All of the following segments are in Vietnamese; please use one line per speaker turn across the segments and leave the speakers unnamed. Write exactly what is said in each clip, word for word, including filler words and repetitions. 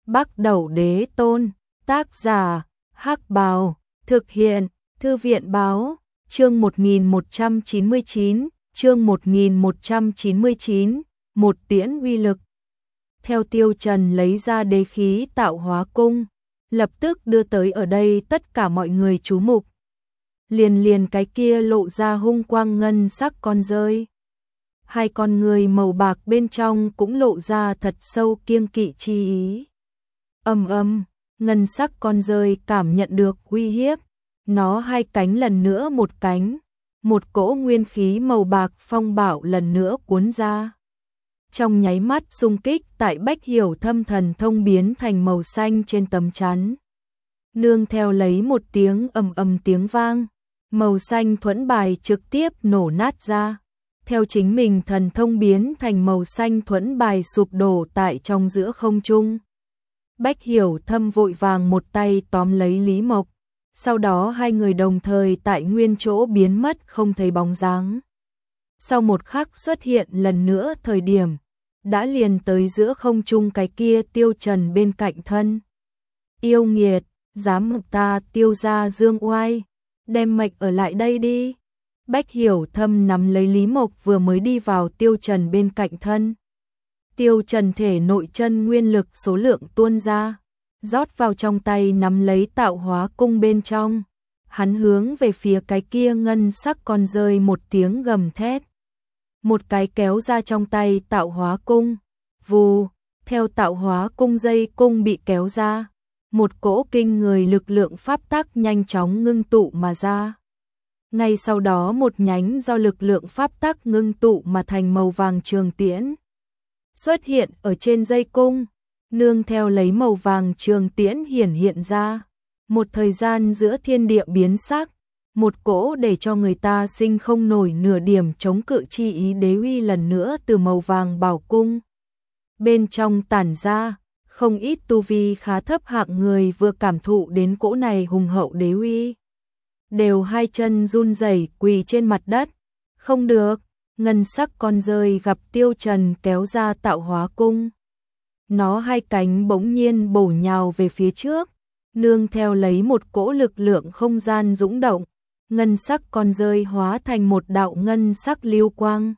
Bắc Đẩu Đế Tôn, tác giả, Hắc Bào, thực hiện, Thư viện Báo, chương một nghìn một trăm chín mươi chín, chương một nghìn một trăm chín mươi chín, một tiễn uy lực. Theo Tiêu Trần lấy ra đế khí tạo hóa cung, lập tức đưa tới ở đây tất cả mọi người chú mục. Liền liền cái kia lộ ra hung quang ngân sắc con rơi. Hai con người màu bạc bên trong cũng lộ ra thật sâu kiêng kỵ chi ý. Âm âm, ngân sắc con rơi cảm nhận được uy hiếp, nó hai cánh lần nữa một cánh, một cỗ nguyên khí màu bạc phong bạo lần nữa cuốn ra. Trong nháy mắt xung kích tại Bách Hiểu Thâm thần thông biến thành màu xanh trên tấm chắn. Nương theo lấy một tiếng ầm ầm tiếng vang, màu xanh thuẫn bài trực tiếp nổ nát ra. Theo chính mình thần thông biến thành màu xanh thuẫn bài sụp đổ tại trong giữa không trung. Bách Hiểu Thâm vội vàng một tay tóm lấy Lý Mộc, sau đó hai người đồng thời tại nguyên chỗ biến mất không thấy bóng dáng. Sau một khắc xuất hiện lần nữa thời điểm, đã liền tới giữa không trung cái kia Tiêu Trần bên cạnh thân. Yêu nghiệt, dám hợp ta Tiêu gia dương oai, đem mệnh ở lại đây đi. Bách Hiểu Thâm nắm lấy Lý Mộc vừa mới đi vào Tiêu Trần bên cạnh thân. Tiêu Trần thể nội chân nguyên lực số lượng tuôn ra, rót vào trong tay nắm lấy tạo hóa cung bên trong. Hắn hướng về phía cái kia ngân sắc con rơi một tiếng gầm thét. Một cái kéo ra trong tay tạo hóa cung. Vù, theo tạo hóa cung dây cung bị kéo ra. Một cỗ kinh người lực lượng pháp tắc nhanh chóng ngưng tụ mà ra. Ngay sau đó một nhánh do lực lượng pháp tắc ngưng tụ mà thành màu vàng trường tiễn xuất hiện ở trên dây cung, nương theo lấy màu vàng trường tiễn hiển hiện ra. Một thời gian giữa thiên địa biến sắc, một cỗ để cho người ta sinh không nổi nửa điểm chống cự chi ý đế uy lần nữa từ màu vàng bảo cung bên trong tản ra. Không ít tu vi khá thấp hạng người vừa cảm thụ đến cỗ này hùng hậu đế uy, đều hai chân run rẩy quỳ trên mặt đất. Không được, ngân sắc con rơi gặp Tiêu Trần kéo ra tạo hóa cung. Nó hai cánh bỗng nhiên bổ nhào về phía trước, nương theo lấy một cỗ lực lượng không gian dũng động, ngân sắc con rơi hóa thành một đạo ngân sắc lưu quang,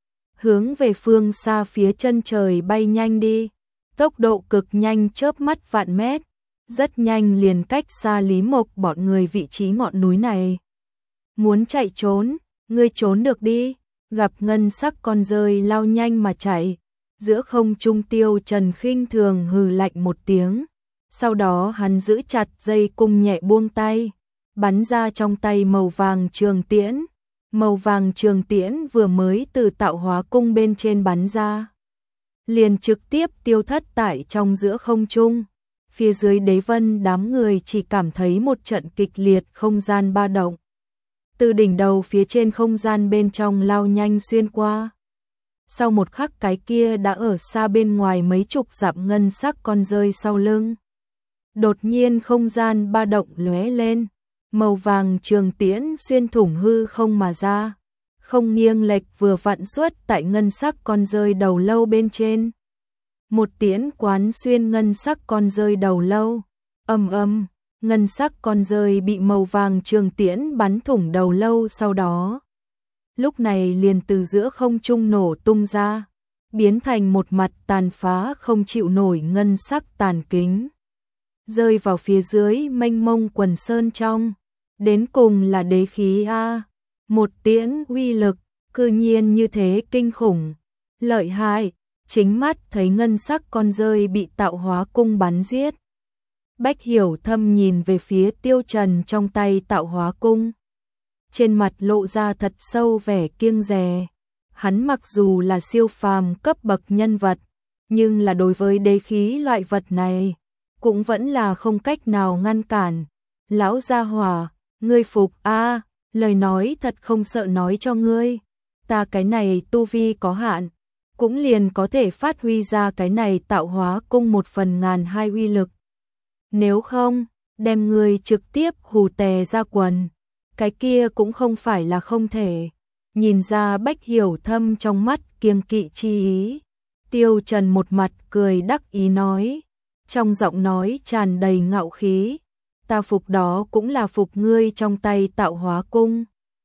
hướng về phương xa phía chân trời bay nhanh đi. Tốc độ cực nhanh chớp mắt vạn mét, rất nhanh liền cách xa Lý Mộc bọn người vị trí ngọn núi này. Muốn chạy trốn, ngươi trốn được đi. Gặp ngân sắc con rơi lao nhanh mà chạy, giữa không trung Tiêu Trần khinh thường hừ lạnh một tiếng. Sau đó hắn giữ chặt dây cung nhẹ buông tay, bắn ra trong tay màu vàng trường tiễn. Màu vàng trường tiễn vừa mới từ tạo hóa cung bên trên bắn ra, liền trực tiếp tiêu thất tại trong giữa không trung. Phía dưới đế vân đám người chỉ cảm thấy một trận kịch liệt không gian ba động. Từ đỉnh đầu phía trên không gian bên trong lao nhanh xuyên qua. Sau một khắc cái kia đã ở xa bên ngoài mấy chục dặm ngân sắc con rơi sau lưng. Đột nhiên không gian ba động lóe lên, màu vàng trường tiễn xuyên thủng hư không mà ra. Không nghiêng lệch vừa vặn xuất tại ngân sắc con rơi đầu lâu bên trên. Một tiễn quán xuyên ngân sắc con rơi đầu lâu. Ầm ầm, ngân sắc con rơi bị màu vàng trường tiễn bắn thủng đầu lâu, sau đó lúc này liền từ giữa không trung nổ tung ra, biến thành một mặt tàn phá không chịu nổi ngân sắc tàn kính, rơi vào phía dưới mênh mông quần sơn trong. Đến cùng là đế khí a. Một tiễn uy lực, cư nhiên như thế kinh khủng, lợi hại, chính mắt thấy ngân sắc con rơi bị tạo hóa cung bắn giết. Bách Hiểu Thâm nhìn về phía Tiêu Trần trong tay tạo hóa cung, trên mặt lộ ra thật sâu vẻ kiêng dè. Hắn mặc dù là siêu phàm cấp bậc nhân vật, nhưng là đối với đế khí loại vật này, cũng vẫn là không cách nào ngăn cản. Lão gia hỏa, ngươi phục a. Lời nói thật không sợ nói cho ngươi, ta cái này tu vi có hạn, cũng liền có thể phát huy ra cái này tạo hóa cung một phần ngàn hai uy lực. Nếu không, đem ngươi trực tiếp hù tè ra quần, cái kia cũng không phải là không thể. Nhìn ra Bách Hiểu Thâm trong mắt kiêng kỵ chi ý, Tiêu Trần một mặt cười đắc ý nói, trong giọng nói tràn đầy ngạo khí. Ta phục đó cũng là phục ngươi trong tay Tạo Hóa cung.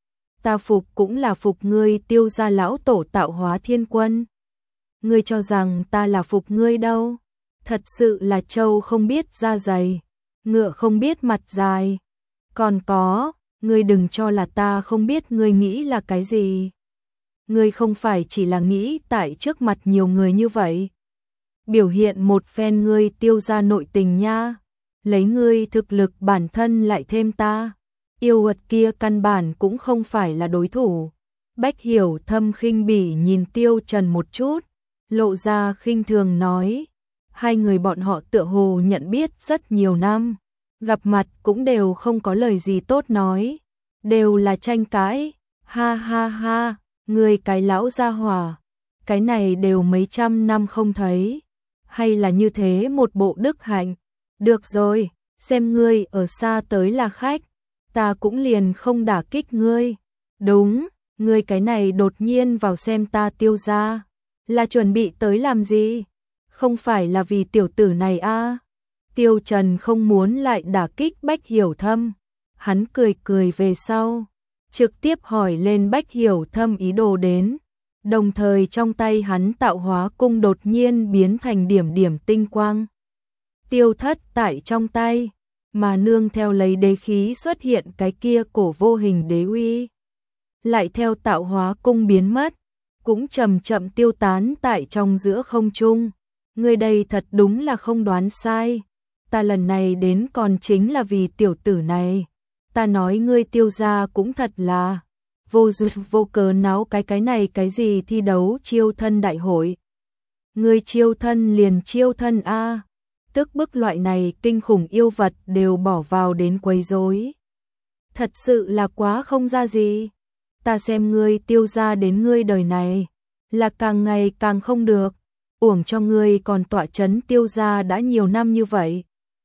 Ta phục cũng là phục ngươi Tiêu gia lão tổ Tạo Hóa Thiên Quân. Ngươi cho rằng ta là phục ngươi đâu, thật sự là trâu không biết da dày, ngựa không biết mặt dài. Còn có, ngươi đừng cho là ta không biết ngươi nghĩ là cái gì. Ngươi không phải chỉ là nghĩ tại trước mặt nhiều người như vậy, biểu hiện một phen ngươi Tiêu gia nội tình nha, lấy ngươi thực lực bản thân lại thêm ta, yêu vật kia căn bản cũng không phải là đối thủ. Bách Hiểu Thâm khinh bỉ nhìn Tiêu Trần một chút, lộ ra khinh thường nói, hai người bọn họ tựa hồ nhận biết rất nhiều năm, gặp mặt cũng đều không có lời gì tốt nói, đều là tranh cãi. Ha ha ha, ngươi cái lão gia hỏa, cái này đều mấy trăm năm không thấy, hay là như thế một bộ đức hạnh. Được rồi, xem ngươi ở xa tới là khách, ta cũng liền không đả kích ngươi. Đúng, ngươi cái này đột nhiên vào xem ta Tiêu gia, là chuẩn bị tới làm gì? Không phải là vì tiểu tử này a? À? Tiêu Trần không muốn lại đả kích Bách Hiểu Thâm, hắn cười cười về sau, trực tiếp hỏi lên Bách Hiểu Thâm ý đồ đến, đồng thời trong tay hắn Tạo Hóa cung đột nhiên biến thành điểm điểm tinh quang. Tiêu thất tại trong tay, mà nương theo lấy đế khí xuất hiện cái kia cổ vô hình đế uy, lại theo Tạo Hóa cung biến mất, cũng chậm chậm tiêu tán tại trong giữa không trung. Ngươi đây thật đúng là không đoán sai, ta lần này đến còn chính là vì tiểu tử này. Ta nói ngươi Tiêu gia cũng thật là vô duyên vô cớ náo cái cái này cái gì thi đấu chiêu thân đại hội. Ngươi chiêu thân liền chiêu thân a, tức bức loại này kinh khủng yêu vật đều bỏ vào đến quấy rối. Thật sự là quá không ra gì. Ta xem ngươi Tiêu gia đến ngươi đời này là càng ngày càng không được, uổng cho ngươi còn tọa chấn Tiêu gia đã nhiều năm như vậy.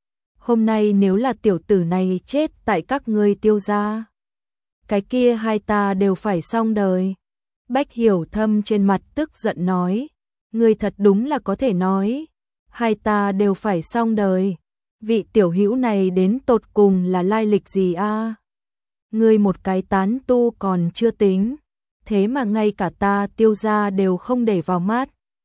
Hôm nay nếu là tiểu tử này chết tại các ngươi Tiêu gia, cái kia hai ta đều phải xong đời. Bách Hiểu Thâm trên mặt tức giận nói, ngươi thật đúng là có thể nói, hai ta đều phải xong đời. Vị tiểu hữu này đến tột cùng là lai lịch gì a? À? Ngươi một cái tán tu còn chưa tính, thế mà ngay cả ta Tiêu gia đều không để vào mắt.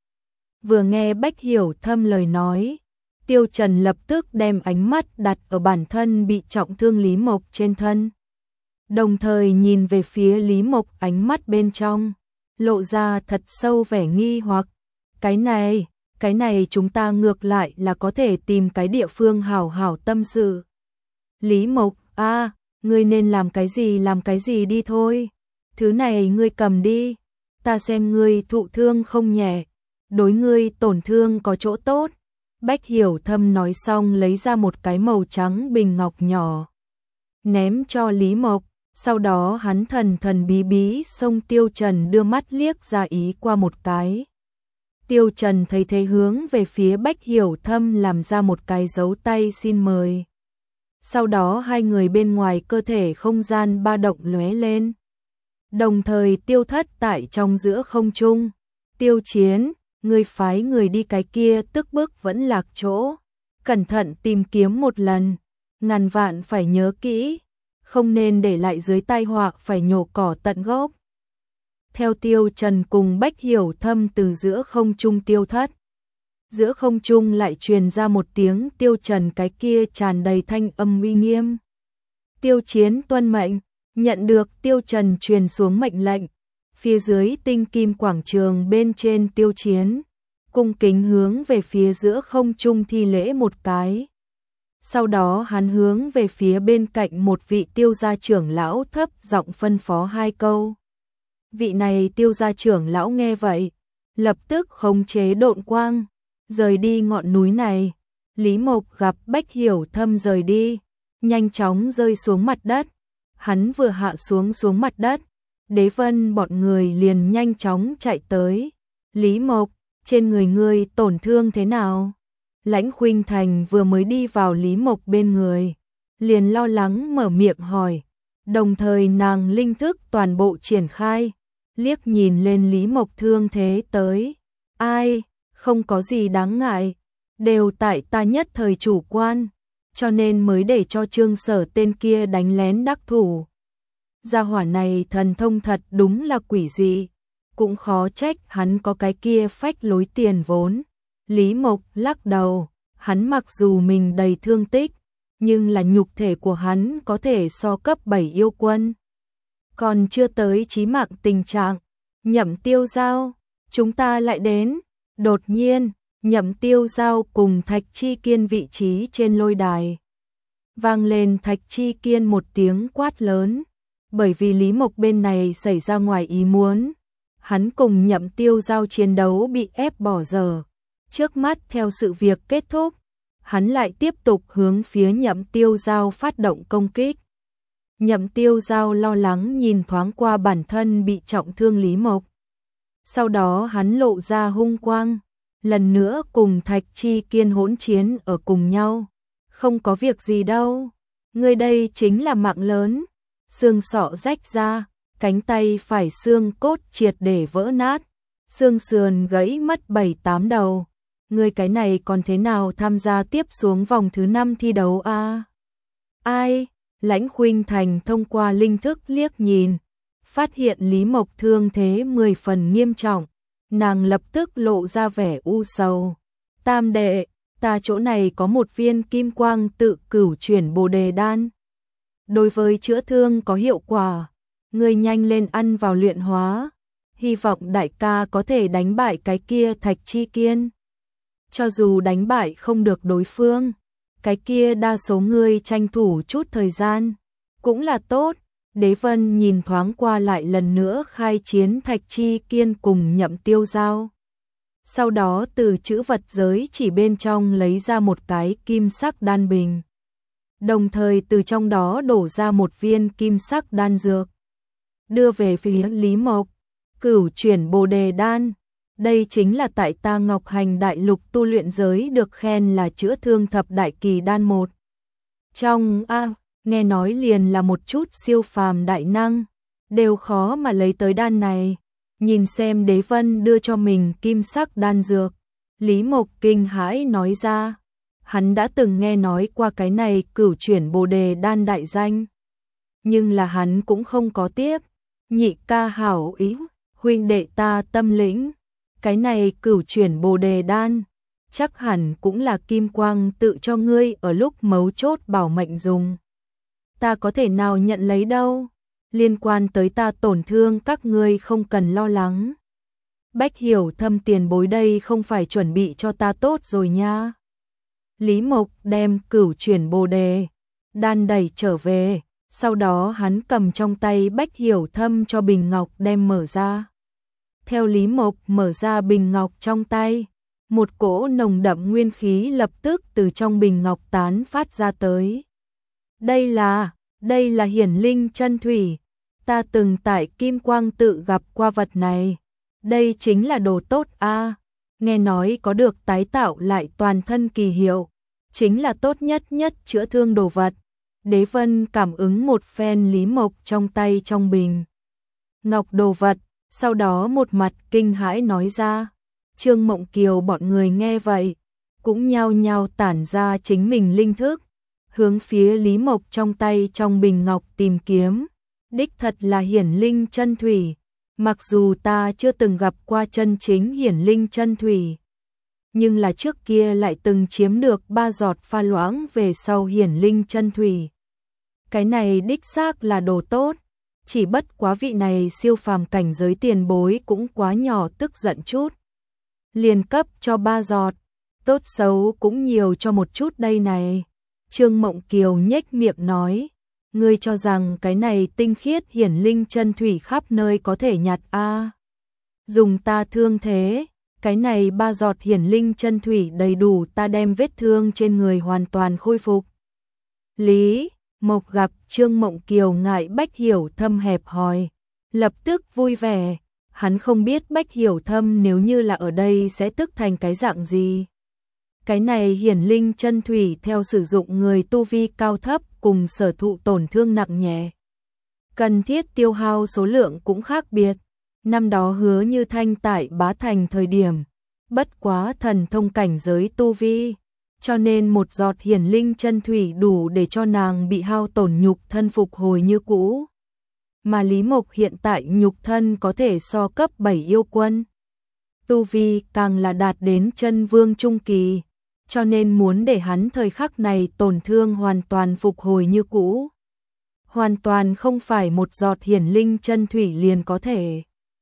Vừa nghe Bách Hiểu Thâm lời nói, Tiêu Trần lập tức đem ánh mắt đặt ở bản thân bị trọng thương Lý Mộc trên thân. Đồng thời nhìn về phía Lý Mộc, ánh mắt bên trong lộ ra thật sâu vẻ nghi hoặc. Cái này, cái này chúng ta ngược lại là có thể tìm cái địa phương hảo hảo tâm sự. Lý Mộc, a, à, ngươi nên làm cái gì làm cái gì đi thôi. Thứ này ngươi cầm đi, ta xem ngươi thụ thương không nhẹ, đối ngươi tổn thương có chỗ tốt. Bách Hiểu Thâm nói xong lấy ra một cái màu trắng bình ngọc nhỏ, ném cho Lý Mộc, sau đó hắn thần thần bí bí xông Tiêu Trần đưa mắt liếc ra ý qua một cái. Tiêu Trần thấy thế hướng về phía Bách Hiểu Thâm làm ra một cái dấu tay xin mời. Sau đó hai người bên ngoài cơ thể không gian ba động lóe lên. Đồng thời tiêu thất tại trong giữa không trung. Tiêu Chiến, ngươi phái người đi cái kia tức bức vẫn lạc chỗ. Cẩn thận tìm kiếm một lần. Ngàn vạn phải nhớ kỹ. Không nên để lại dưới tai họa, phải nhổ cỏ tận gốc. Theo Tiêu Trần cùng Bách Hiểu Thâm từ giữa không trung tiêu thất. Giữa không trung lại truyền ra một tiếng Tiêu Trần cái kia tràn đầy thanh âm uy nghiêm. Tiêu Chiến tuân mệnh. Nhận được Tiêu Trần truyền xuống mệnh lệnh, phía dưới tinh kim quảng trường bên trên Tiêu Chiến cung kính hướng về phía giữa không trung thi lễ một cái. Sau đó hắn hướng về phía bên cạnh một vị Tiêu gia trưởng lão thấp giọng phân phó hai câu. Vị này Tiêu gia trưởng lão nghe vậy, lập tức khống chế độn quang, rời đi ngọn núi này. Lý Mộc gặp Bách Hiểu Thâm rời đi, nhanh chóng rơi xuống mặt đất. Hắn vừa hạ xuống xuống mặt đất, Đế Vân bọn người liền nhanh chóng chạy tới. Lý Mộc, trên người ngươi tổn thương thế nào? Lãnh Khuynh Thành vừa mới đi vào Lý Mộc bên người, liền lo lắng mở miệng hỏi. Đồng thời nàng linh thức toàn bộ triển khai, liếc nhìn lên Lý Mộc thương thế tới. Ai, không có gì đáng ngại. đều tại ta nhất thời chủ quan, cho nên mới để cho Trương Sở tên kia đánh lén đắc thủ. Gia hỏa này thần thông thật đúng là quỷ dị, cũng khó trách hắn có cái kia phách lối tiền vốn. Lý Mộc lắc đầu, hắn mặc dù mình đầy thương tích, nhưng là nhục thể của hắn có thể so cấp bảy yêu quân. Còn chưa tới chí mạng tình trạng. Nhậm Tiêu Giao, chúng ta lại đến. Đột nhiên, Nhậm Tiêu Giao cùng Thạch Chi Kiên vị trí trên lôi đài. Vang lên Thạch Chi Kiên một tiếng quát lớn, bởi vì Lý Mộc bên này xảy ra ngoài ý muốn. Hắn cùng Nhậm Tiêu Giao chiến đấu bị ép bỏ dở. Trước mắt theo sự việc kết thúc, hắn lại tiếp tục hướng phía Nhậm Tiêu Giao phát động công kích. Nhậm Tiêu Giao lo lắng nhìn thoáng qua bản thân bị trọng thương Lý Mộc. Sau đó hắn lộ ra hung quang, lần nữa cùng Thạch Chi Kiên hỗn chiến ở cùng nhau. Không có việc gì đâu, người đây chính là mạng lớn. Xương sọ rách ra, cánh tay phải xương cốt triệt để vỡ nát, xương sườn gãy mất bảy tám đầu. Người cái này còn thế nào tham gia tiếp xuống vòng thứ năm thi đấu a? À? Ai? Lãnh Khuynh Thành thông qua linh thức liếc nhìn, phát hiện Lý Mộc thương thế mười phần nghiêm trọng, nàng lập tức lộ ra vẻ u sầu. Tam đệ, ta chỗ này có một viên kim quang tự cửu chuyển bồ đề đan. Đối với chữa thương có hiệu quả, ngươi nhanh lên ăn vào luyện hóa, hy vọng đại ca có thể đánh bại cái kia Thạch Chi Kiên. Cho dù đánh bại không được đối phương, cái kia đa số ngươi tranh thủ chút thời gian, cũng là tốt. Đế Vân nhìn thoáng qua lại lần nữa khai chiến Thạch Chi Kiên cùng Nhậm Tiêu Giao. Sau đó từ chữ vật giới chỉ bên trong lấy ra một cái kim sắc đan bình. Đồng thời từ trong đó đổ ra một viên kim sắc đan dược. Đưa về phía Lý Mộc, cửu chuyển bồ đề đan. Đây chính là tại ta Ngọc Hành Đại Lục tu luyện giới được khen là chữa thương thập đại kỳ đan một. Trong a nghe nói liền là một chút siêu phàm đại năng, đều khó mà lấy tới đan này. Nhìn xem Đế Vân đưa cho mình kim sắc đan dược, Lý Mộc kinh hãi nói ra, hắn đã từng nghe nói qua cái này cửu chuyển bồ đề đan đại danh, nhưng là hắn cũng không có tiếp. Nhị ca hảo ý, huynh đệ ta tâm lĩnh, cái này cửu chuyển bồ đề đan, chắc hẳn cũng là kim quang tự cho ngươi ở lúc mấu chốt bảo mệnh dùng. Ta có thể nào nhận lấy đâu, liên quan tới ta tổn thương các ngươi không cần lo lắng. Bách Hiểu Thâm tiền bối đây không phải chuẩn bị cho ta tốt rồi nha. Lý Mộc đem cửu chuyển bồ đề đan đẩy trở về, sau đó hắn cầm trong tay Bách Hiểu Thâm cho bình ngọc đem mở ra. Theo Lý Mộc mở ra bình ngọc trong tay, một cỗ nồng đậm nguyên khí lập tức từ trong bình ngọc tán phát ra tới. Đây là, đây là hiển linh chân thủy, ta từng tại Kim Quang tự gặp qua vật này. Đây chính là đồ tốt a, nghe nói có được tái tạo lại toàn thân kỳ hiệu, chính là tốt nhất nhất chữa thương đồ vật. Đế Vân cảm ứng một phen Lý Mộc trong tay trong bình ngọc đồ vật, sau đó một mặt kinh hãi nói ra. Trương Mộng Kiều bọn người nghe vậy, cũng nhao nhao tản ra chính mình linh thức, hướng phía Lý Mộc trong tay trong bình ngọc tìm kiếm. Đích thật là hiển linh chân thủy, mặc dù ta chưa từng gặp qua chân chính hiển linh chân thủy, nhưng là trước kia lại từng chiếm được ba giọt pha loãng về sau hiển linh chân thủy. Cái này đích xác là đồ tốt, chỉ bất quá vị này siêu phàm cảnh giới tiền bối cũng quá nhỏ tức giận chút. Liền cấp cho ba giọt, tốt xấu cũng nhiều cho một chút đây này. Trương Mộng Kiều nhếch miệng nói, ngươi cho rằng cái này tinh khiết hiển linh chân thủy khắp nơi có thể nhặt a? À, dùng ta thương thế, cái này ba giọt hiển linh chân thủy đầy đủ ta đem vết thương trên người hoàn toàn khôi phục. Lý Mộc gặp Trương Mộng Kiều ngại Bách Hiểu Thâm hẹp hòi, lập tức vui vẻ. Hắn không biết Bách Hiểu Thâm nếu như là ở đây sẽ tức thành cái dạng gì. Cái này hiển linh chân thủy theo sử dụng người tu vi cao thấp cùng sở thụ tổn thương nặng nhẹ, cần thiết tiêu hao số lượng cũng khác biệt. Năm đó Hứa Như Thanh tại Bá Thành thời điểm, bất quá thần thông cảnh giới tu vi, cho nên một giọt hiển linh chân thủy đủ để cho nàng bị hao tổn nhục thân phục hồi như cũ. Mà Lý Mộc hiện tại nhục thân có thể so cấp bảy yêu quân. Tu vi càng là đạt đến chân vương trung kỳ, cho nên muốn để hắn thời khắc này tổn thương hoàn toàn phục hồi như cũ. Hoàn toàn không phải một giọt hiển linh chân thủy liền có thể.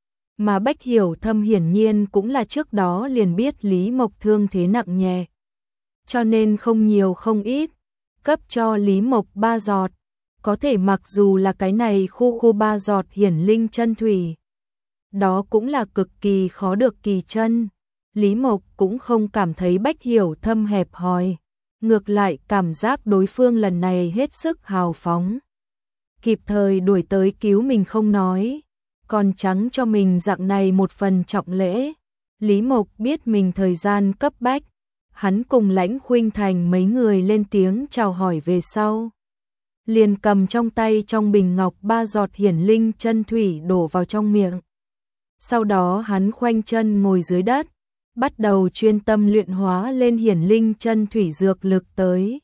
Mà Bách Hiểu Thâm hiển nhiên cũng là trước đó liền biết Lý Mộc thương thế nặng nhẹ. Cho nên không nhiều không ít, cấp cho Lý Mộc ba giọt. Có thể mặc dù là cái này khu khu ba giọt hiển linh chân thủy. Đó cũng là cực kỳ khó được kỳ chân. Lý Mộc cũng không cảm thấy Bách Hiểu Thâm hẹp hòi. Ngược lại cảm giác đối phương lần này hết sức hào phóng. Kịp thời đuổi tới cứu mình không nói. Còn trắng cho mình dạng này một phần trọng lễ. Lý Mộc biết mình thời gian cấp bách. Hắn cùng Lãnh Khuynh Thành mấy người lên tiếng chào hỏi về sau. Liền cầm trong tay trong bình ngọc ba giọt hiển linh chân thủy đổ vào trong miệng. Sau đó hắn khoanh chân ngồi dưới đất, bắt đầu chuyên tâm luyện hóa lên hiển linh chân thủy dược lực tới.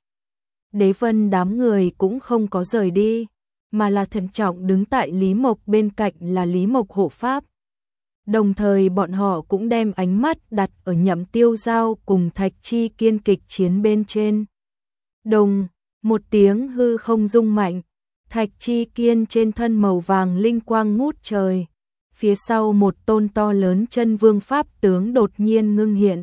Đế Vân đám người cũng không có rời đi, mà là thận trọng đứng tại Lý Mộc bên cạnh là Lý Mộc hộ pháp. Đồng thời bọn họ cũng đem ánh mắt đặt ở Nhậm Tiêu Giao cùng Thạch Chi Kiên kịch chiến bên trên. Đồng, một tiếng hư không rung mạnh, Thạch Chi Kiên trên thân màu vàng linh quang ngút trời. Phía sau một tôn to lớn chân vương pháp tướng đột nhiên ngưng hiện.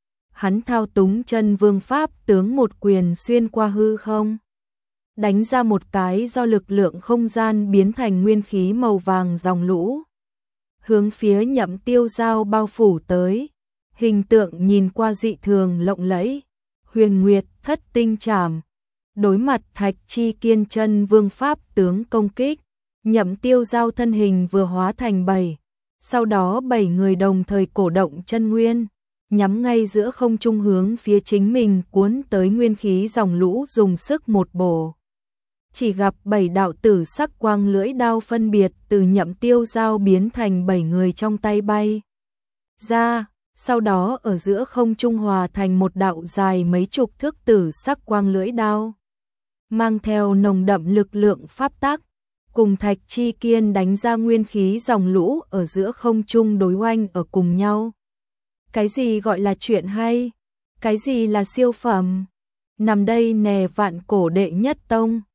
Hắn thao túng chân vương pháp tướng một quyền xuyên qua hư không. Đánh ra một cái do lực lượng không gian biến thành nguyên khí màu vàng dòng lũ. Hướng phía Nhậm Tiêu Giao bao phủ tới. Hình tượng nhìn qua dị thường lộng lẫy. Huyền Nguyệt thất tinh trảm. Đối mặt Thạch Chi Kiên chân vương pháp tướng công kích. Nhậm Tiêu Giao thân hình vừa hóa thành bảy. Sau đó bảy người đồng thời cổ động chân nguyên. Nhắm ngay giữa không trung hướng phía chính mình cuốn tới nguyên khí dòng lũ dùng sức một bổ. Chỉ gặp bảy đạo tử sắc quang lưỡi đao phân biệt từ Nhậm Tiêu Giao biến thành bảy người trong tay bay ra, sau đó ở giữa không trung hòa thành một đạo dài mấy chục thước tử sắc quang lưỡi đao. Mang theo nồng đậm lực lượng pháp tắc, cùng Thạch Chi Kiên đánh ra nguyên khí dòng lũ ở giữa không trung đối oanh ở cùng nhau. Cái gì gọi là chuyện hay? Cái gì là siêu phẩm? Nằm đây nè vạn cổ đệ nhất tông.